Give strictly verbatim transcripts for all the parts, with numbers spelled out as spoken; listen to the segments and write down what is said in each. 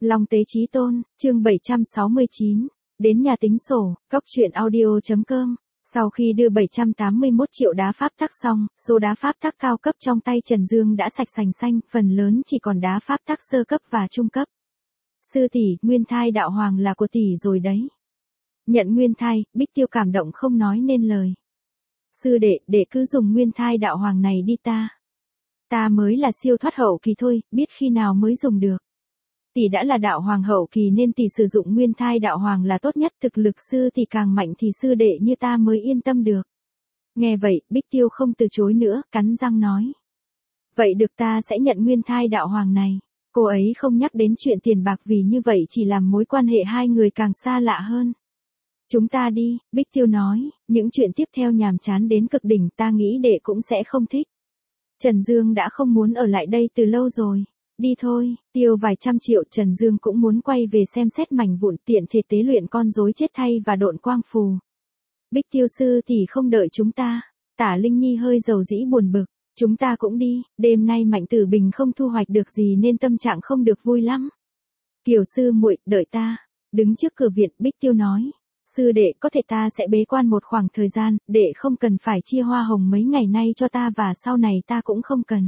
Long Tế Chí Tôn, chương bảy trăm sáu mươi chín, đến nhà tính sổ, cóc truyện audio chấm com. Sau khi đưa bảy trăm tám mươi mốt triệu đá pháp tắc xong, số đá pháp tắc cao cấp trong tay Trần Dương đã sạch sành xanh, phần lớn chỉ còn đá pháp tắc sơ cấp và trung cấp. Sư tỷ, nguyên thai đạo hoàng là của tỷ rồi đấy. Nhận nguyên thai, Bích Tiêu cảm động không nói nên lời. Sư đệ, đệ cứ dùng nguyên thai đạo hoàng này đi ta. Ta mới là siêu thoát hậu kỳ thôi, biết khi nào mới dùng được. Tỷ đã là đạo hoàng hậu kỳ nên tỷ sử dụng nguyên thai đạo hoàng là tốt nhất, thực lực sư tỷ càng mạnh thì sư đệ như ta mới yên tâm được. Nghe vậy, Bích Tiêu không từ chối nữa, cắn răng nói. Vậy được, ta sẽ nhận nguyên thai đạo hoàng này. Cô ấy không nhắc đến chuyện tiền bạc vì như vậy chỉ làm mối quan hệ hai người càng xa lạ hơn. Chúng ta đi, Bích Tiêu nói, những chuyện tiếp theo nhàm chán đến cực đỉnh, ta nghĩ đệ cũng sẽ không thích. Trần Dương đã không muốn ở lại đây từ lâu rồi. Đi thôi, tiêu vài trăm triệu, Trần Dương cũng muốn quay về xem xét mảnh vụn tiện thể tế luyện con rối chết thay và độn quang phù. Bích Tiêu sư tỷ không đợi chúng ta. Tả Linh Nhi hơi dầu dĩ buồn bực. Chúng ta cũng đi, đêm nay Mạnh Tử Bình không thu hoạch được gì nên tâm trạng không được vui lắm. Kiều sư muội, đợi ta. Đứng trước cửa viện, Bích Tiêu nói. Sư đệ, có thể ta sẽ bế quan một khoảng thời gian, đệ không cần phải chia hoa hồng mấy ngày nay cho ta và sau này ta cũng không cần.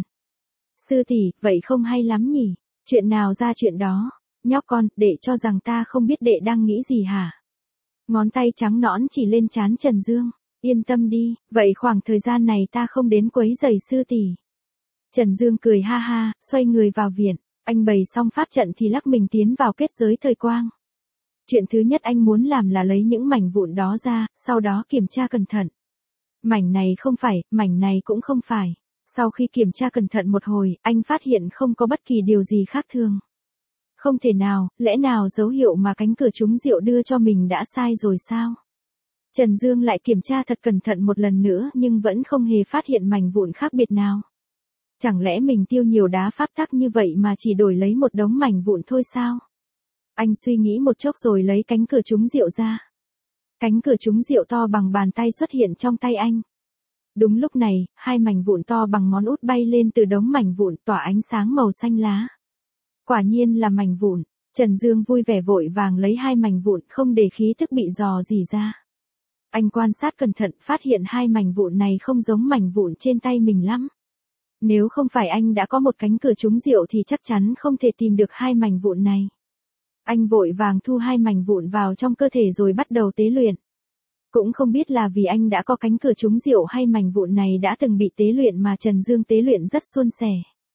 Sư tỷ, vậy không hay lắm nhỉ? Chuyện nào ra chuyện đó? Nhóc con, đệ cho rằng ta không biết đệ đang nghĩ gì hả? Ngón tay trắng nõn chỉ lên trán Trần Dương. Yên tâm đi, vậy khoảng thời gian này ta không đến quấy rầy sư tỷ. Trần Dương cười ha ha, xoay người vào viện. Anh bày xong pháp trận thì lắc mình tiến vào kết giới thời quang. Chuyện thứ nhất anh muốn làm là lấy những mảnh vụn đó ra, sau đó kiểm tra cẩn thận. Mảnh này không phải, mảnh này cũng không phải. Sau khi kiểm tra cẩn thận một hồi, anh phát hiện không có bất kỳ điều gì khác thường. Không thể nào, lẽ nào dấu hiệu mà cánh cửa trúng rượu đưa cho mình đã sai rồi sao? Trần Dương lại kiểm tra thật cẩn thận một lần nữa nhưng vẫn không hề phát hiện mảnh vụn khác biệt nào. Chẳng lẽ mình tiêu nhiều đá pháp tắc như vậy mà chỉ đổi lấy một đống mảnh vụn thôi sao? Anh suy nghĩ một chốc rồi lấy cánh cửa trúng rượu ra. Cánh cửa trúng rượu to bằng bàn tay xuất hiện trong tay anh. Đúng lúc này, hai mảnh vụn to bằng ngón út bay lên từ đống mảnh vụn tỏa ánh sáng màu xanh lá. Quả nhiên là mảnh vụn. Trần Dương vui vẻ vội vàng lấy hai mảnh vụn không để khí thức bị dò dỉ ra. Anh quan sát cẩn thận phát hiện hai mảnh vụn này không giống mảnh vụn trên tay mình lắm. Nếu không phải anh đã có một cánh cửa trúng rượu thì chắc chắn không thể tìm được hai mảnh vụn này. Anh vội vàng thu hai mảnh vụn vào trong cơ thể rồi bắt đầu tế luyện. Cũng không biết là vì anh đã có cánh cửa trúng rượu hay mảnh vụn này đã từng bị tế luyện mà Trần Dương tế luyện rất suôn sẻ.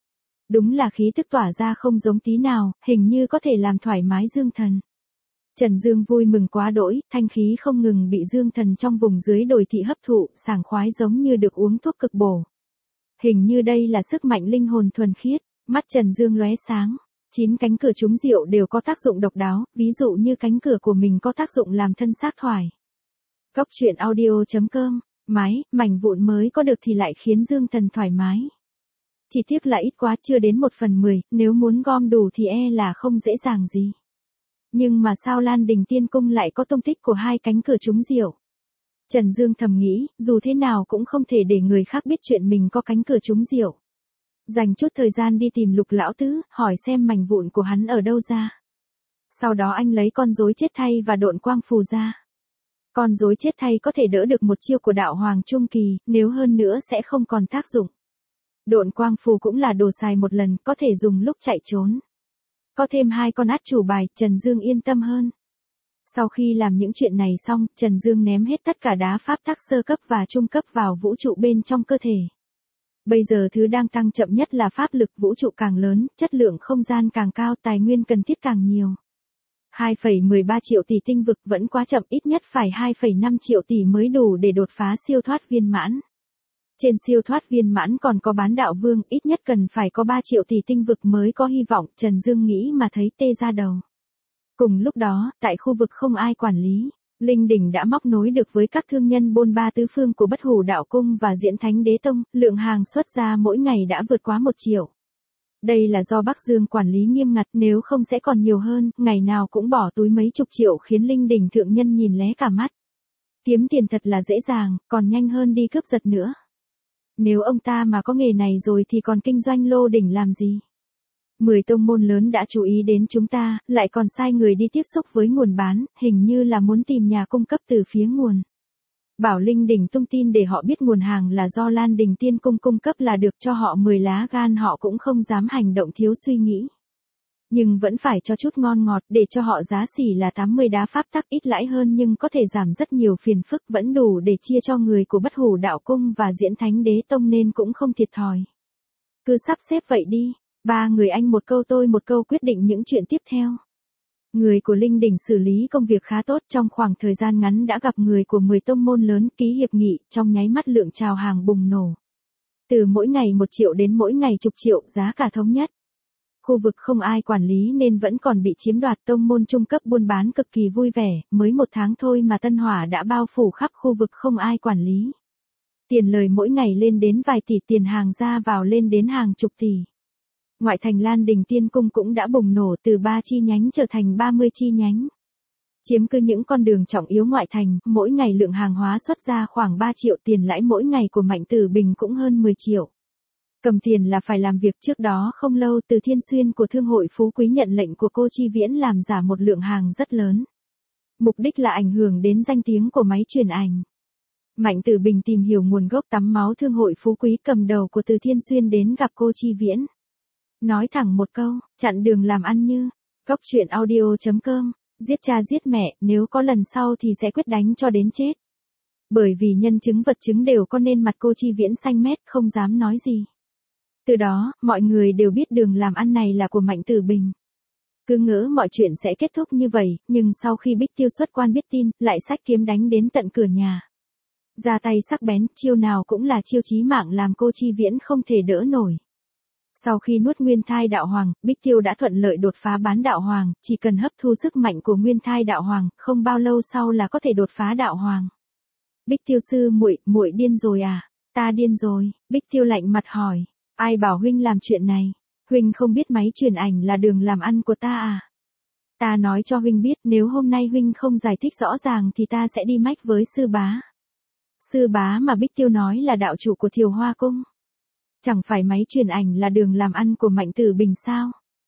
Đúng là khí tức tỏa ra không giống tí nào, hình như có thể làm thoải mái dương thần. Trần Dương vui mừng quá đỗi, thanh khí không ngừng bị dương thần trong vùng dưới đồi thị hấp thụ, sảng khoái giống như được uống thuốc cực bổ. Hình như đây là sức mạnh linh hồn thuần khiết, mắt Trần Dương lóe sáng. Chín cánh cửa trúng rượu đều có tác dụng độc đáo, ví dụ như cánh cửa của mình có tác dụng làm thân xác thoải. Cóc truyện audio chấm com, mái, mảnh vụn mới có được thì lại khiến dương thần thoải mái. Chỉ tiếc là ít quá chưa đến một phần mười, nếu muốn gom đủ thì e là không dễ dàng gì. Nhưng mà sao Lan Đình Tiên Cung lại có tung tích của hai cánh cửa trúng rượu? Trần Dương thầm nghĩ, dù thế nào cũng không thể để người khác biết chuyện mình có cánh cửa trúng rượu. Dành chút thời gian đi tìm Lục lão tứ, hỏi xem mảnh vụn của hắn ở đâu ra. Sau đó anh lấy con rối chết thay và độn quang phù ra. Con rối chết thay có thể đỡ được một chiêu của đạo hoàng trung kỳ, nếu hơn nữa sẽ không còn tác dụng. Độn quang phù cũng là đồ xài một lần, có thể dùng lúc chạy trốn. Có thêm hai con át chủ bài, Trần Dương yên tâm hơn. Sau khi làm những chuyện này xong, Trần Dương ném hết tất cả đá pháp tắc sơ cấp và trung cấp vào vũ trụ bên trong cơ thể. Bây giờ thứ đang tăng chậm nhất là pháp lực, vũ trụ càng lớn, chất lượng không gian càng cao, tài nguyên cần thiết càng nhiều. hai phẩy mười ba triệu tỷ tinh vực vẫn quá chậm, ít nhất phải hai phẩy năm triệu tỷ mới đủ để đột phá siêu thoát viên mãn. Trên siêu thoát viên mãn còn có bán đạo vương, ít nhất cần phải có ba triệu tỷ tinh vực mới có hy vọng, Trần Dương nghĩ mà thấy tê ra đầu. Cùng lúc đó, tại khu vực không ai quản lý, Linh Đỉnh đã móc nối được với các thương nhân bôn ba tứ phương của Bất Hủ Đạo Cung và Diễn Thánh Đế Tông, lượng hàng xuất ra mỗi ngày đã vượt quá một triệu. Đây là do Bắc Dương quản lý nghiêm ngặt, nếu không sẽ còn nhiều hơn, ngày nào cũng bỏ túi mấy chục triệu khiến Linh Đỉnh thượng nhân nhìn lé cả mắt. Kiếm tiền thật là dễ dàng, còn nhanh hơn đi cướp giật nữa. Nếu ông ta mà có nghề này rồi thì còn kinh doanh lô đỉnh làm gì? mười tông môn lớn đã chú ý đến chúng ta, lại còn sai người đi tiếp xúc với nguồn bán, hình như là muốn tìm nhà cung cấp từ phía nguồn. Bảo Linh Đình tung tin để họ biết nguồn hàng là do Lan Đình Tiên Cung cung cấp là được, cho họ mười lá gan họ cũng không dám hành động thiếu suy nghĩ. Nhưng vẫn phải cho chút ngon ngọt, để cho họ giá xỉ là tám mươi đá pháp tắc, ít lãi hơn nhưng có thể giảm rất nhiều phiền phức, vẫn đủ để chia cho người của Bất Hủ Đạo Cung và Diễn Thánh Đế Tông nên cũng không thiệt thòi. Cứ sắp xếp vậy đi, ba người anh một câu tôi một câu quyết định những chuyện tiếp theo. Người của Linh Đình xử lý công việc khá tốt, trong khoảng thời gian ngắn đã gặp người của mười tông môn lớn ký hiệp nghị, trong nháy mắt lượng chào hàng bùng nổ. Từ mỗi ngày một triệu đến mỗi ngày chục triệu, giá cả thống nhất. Khu vực không ai quản lý nên vẫn còn bị chiếm đoạt, tông môn trung cấp buôn bán cực kỳ vui vẻ, mới một tháng thôi mà tân hỏa đã bao phủ khắp khu vực không ai quản lý. Tiền lời mỗi ngày lên đến vài tỷ, tiền hàng ra vào lên đến hàng chục tỷ. Ngoại thành Lan Đình Tiên Cung cũng đã bùng nổ, từ ba chi nhánh trở thành ba mươi chi nhánh. Chiếm cứ những con đường trọng yếu ngoại thành, mỗi ngày lượng hàng hóa xuất ra khoảng ba triệu, tiền lãi mỗi ngày của Mạnh Tử Bình cũng hơn mười triệu. Cầm tiền là phải làm việc. Trước đó không lâu, Từ Thiên Xuyên của Thương hội Phú Quý nhận lệnh của Cô Chi Viễn làm giả một lượng hàng rất lớn. Mục đích là ảnh hưởng đến danh tiếng của máy truyền ảnh. Mạnh Tử Bình tìm hiểu nguồn gốc tắm máu Thương hội Phú Quý cầm đầu của Từ Thiên Xuyên đến gặp Cô Chi Viễn. Nói thẳng một câu, chặn đường làm ăn như. Góc truyện audio chấm com, giết cha giết mẹ, nếu có lần sau thì sẽ quyết đánh cho đến chết. Bởi vì nhân chứng vật chứng đều có nên mặt Cô Chi Viễn xanh mét không dám nói gì. Từ đó, mọi người đều biết đường làm ăn này là của Mạnh Tử Bình. Cứ ngỡ mọi chuyện sẽ kết thúc như vậy, nhưng sau khi Bích Tiêu xuất quan biết tin, lại xách kiếm đánh đến tận cửa nhà. Ra tay sắc bén, chiêu nào cũng là chiêu chí mạng làm Cô Chi Viễn không thể đỡ nổi. Sau khi nuốt nguyên thai đạo hoàng, Bích Tiêu đã thuận lợi đột phá bán đạo hoàng, chỉ cần hấp thu sức mạnh của nguyên thai đạo hoàng, không bao lâu sau là có thể đột phá đạo hoàng. Bích Tiêu sư muội, muội điên rồi à? Ta điên rồi. Bích Tiêu lạnh mặt hỏi. Ai bảo huynh làm chuyện này? Huynh không biết máy truyền ảnh là đường làm ăn của ta à? Ta nói cho huynh biết, nếu hôm nay huynh không giải thích rõ ràng thì ta sẽ đi mách với sư bá. Sư bá mà Bích Tiêu nói là đạo chủ của Thiều Hoa Cung. Chẳng phải máy truyền ảnh là đường làm ăn của Mạnh Tử Bình sao?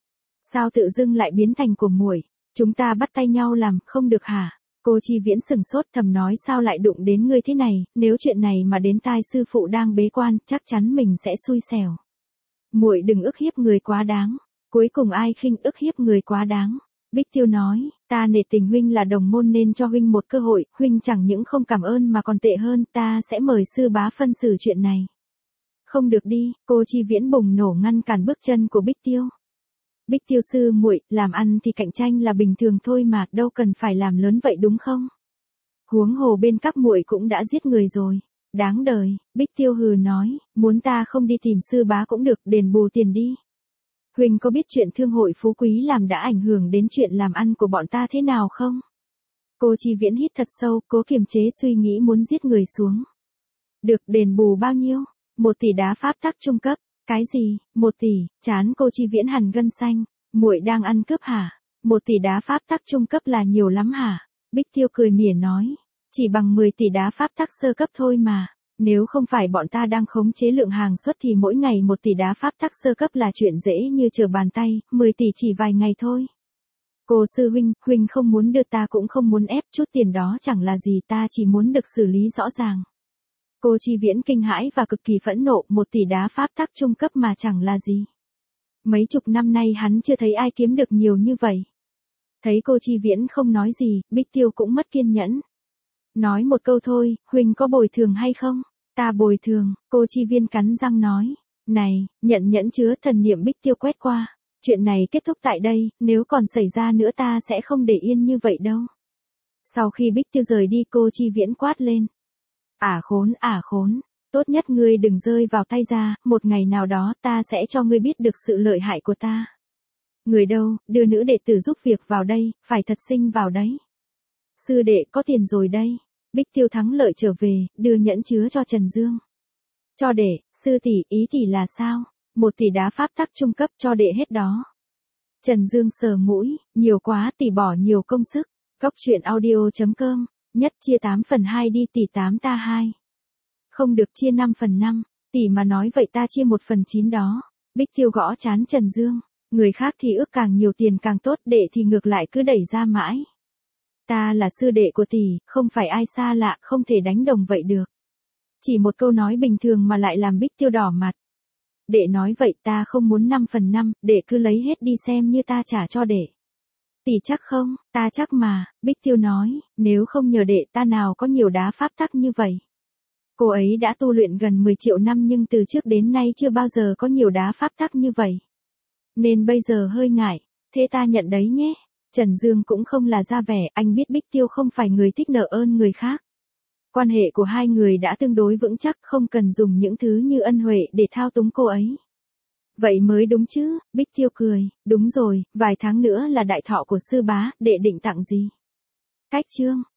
Sao tự dưng lại biến thành của muội? Chúng ta bắt tay nhau làm, không được hả? Cô Chi Viễn sừng sốt thầm nói sao lại đụng đến ngươi thế này, nếu chuyện này mà đến tai sư phụ đang bế quan, chắc chắn mình sẽ xui xẻo. Muội đừng ức hiếp người quá đáng. Cuối cùng ai khinh ức hiếp người quá đáng? Bích Tiêu nói, ta nể tình huynh là đồng môn nên cho huynh một cơ hội, huynh chẳng những không cảm ơn mà còn tệ hơn, ta sẽ mời sư bá phân xử chuyện này. Không được đi, Cô Chi Viễn bùng nổ ngăn cản bước chân của Bích Tiêu. Bích Tiêu sư muội, làm ăn thì cạnh tranh là bình thường thôi mà, đâu cần phải làm lớn vậy đúng không? Huống hồ bên các muội cũng đã giết người rồi. Đáng đời. Bích Tiêu hừ nói, muốn ta không đi tìm sư bá cũng được, đền bù tiền đi. Huynh có biết chuyện Thương hội Phú Quý làm đã ảnh hưởng đến chuyện làm ăn của bọn ta thế nào không? Cô Chi Viễn hít thật sâu, cố kiềm chế suy nghĩ muốn giết người xuống. Được, đền bù bao nhiêu? Một tỷ đá pháp tắc trung cấp. Cái gì? Một tỷ? Chán Cô Chi Viễn hằn gân xanh. Muội đang ăn cướp hả? Một tỷ đá pháp tắc trung cấp là nhiều lắm hả? Bích Tiêu cười mỉa nói. Chỉ bằng mười tỷ đá pháp tắc sơ cấp thôi mà. Nếu không phải bọn ta đang khống chế lượng hàng xuất thì mỗi ngày một tỷ đá pháp tắc sơ cấp là chuyện dễ như trở bàn tay, mười tỷ chỉ vài ngày thôi. Cô sư huynh, huynh không muốn đưa ta cũng không muốn ép, chút tiền đó chẳng là gì, ta chỉ muốn được xử lý rõ ràng. Cô Chi Viễn kinh hãi và cực kỳ phẫn nộ, một tỷ đá pháp tắc trung cấp mà chẳng là gì. Mấy chục năm nay hắn chưa thấy ai kiếm được nhiều như vậy. Thấy Cô Chi Viễn không nói gì, Bích Tiêu cũng mất kiên nhẫn. Nói một câu thôi, huynh có bồi thường hay không? Ta bồi thường. Cô Chi Viên cắn răng nói. Này, nhận nhẫn chứa thần niệm Bích Tiêu quét qua. Chuyện này kết thúc tại đây, nếu còn xảy ra nữa ta sẽ không để yên như vậy đâu. Sau khi Bích Tiêu rời đi, Cô Chi Viễn quát lên. Ả khốn, ả khốn. Tốt nhất ngươi đừng rơi vào tay ra, một ngày nào đó ta sẽ cho ngươi biết được sự lợi hại của ta. Người đâu, đưa nữ đệ tử giúp việc vào đây, phải thật xinh vào đấy. Sư đệ có tiền rồi đây. Bích Tiêu thắng lợi trở về, đưa nhẫn chứa cho Trần Dương. Cho đệ, sư tỷ, ý tỷ là sao? Một tỷ đá pháp tắc trung cấp cho đệ hết đó. Trần Dương sờ mũi, nhiều quá, tỷ bỏ nhiều công sức. Góc truyện audio chấm com, nhất chia tám phần hai đi, tỷ tám ta hai. Không được chia năm phần năm, tỷ mà nói vậy ta chia một phần chín đó. Bích Tiêu gõ trán Trần Dương. Người khác thì ước càng nhiều tiền càng tốt, đệ thì ngược lại cứ đẩy ra mãi. Ta là sư đệ của tỷ, không phải ai xa lạ, không thể đánh đồng vậy được. Chỉ một câu nói bình thường mà lại làm Bích Tiêu đỏ mặt. Đệ nói vậy ta không muốn năm phần năm, đệ cứ lấy hết đi xem như ta trả cho đệ. Tỷ chắc không, ta chắc mà, Bích Tiêu nói, nếu không nhờ đệ ta nào có nhiều đá pháp tắc như vậy. Cô ấy đã tu luyện gần mười triệu năm nhưng từ trước đến nay chưa bao giờ có nhiều đá pháp tắc như vậy. Nên bây giờ hơi ngại, thế ta nhận đấy nhé. Trần Dương cũng không là ra vẻ, anh biết Bích Tiêu không phải người thích nợ ơn người khác. Quan hệ của hai người đã tương đối vững chắc, không cần dùng những thứ như ân huệ để thao túng cô ấy. Vậy mới đúng chứ, Bích Tiêu cười, đúng rồi, vài tháng nữa là đại thọ của sư bá, đệ định tặng gì? Cách chương.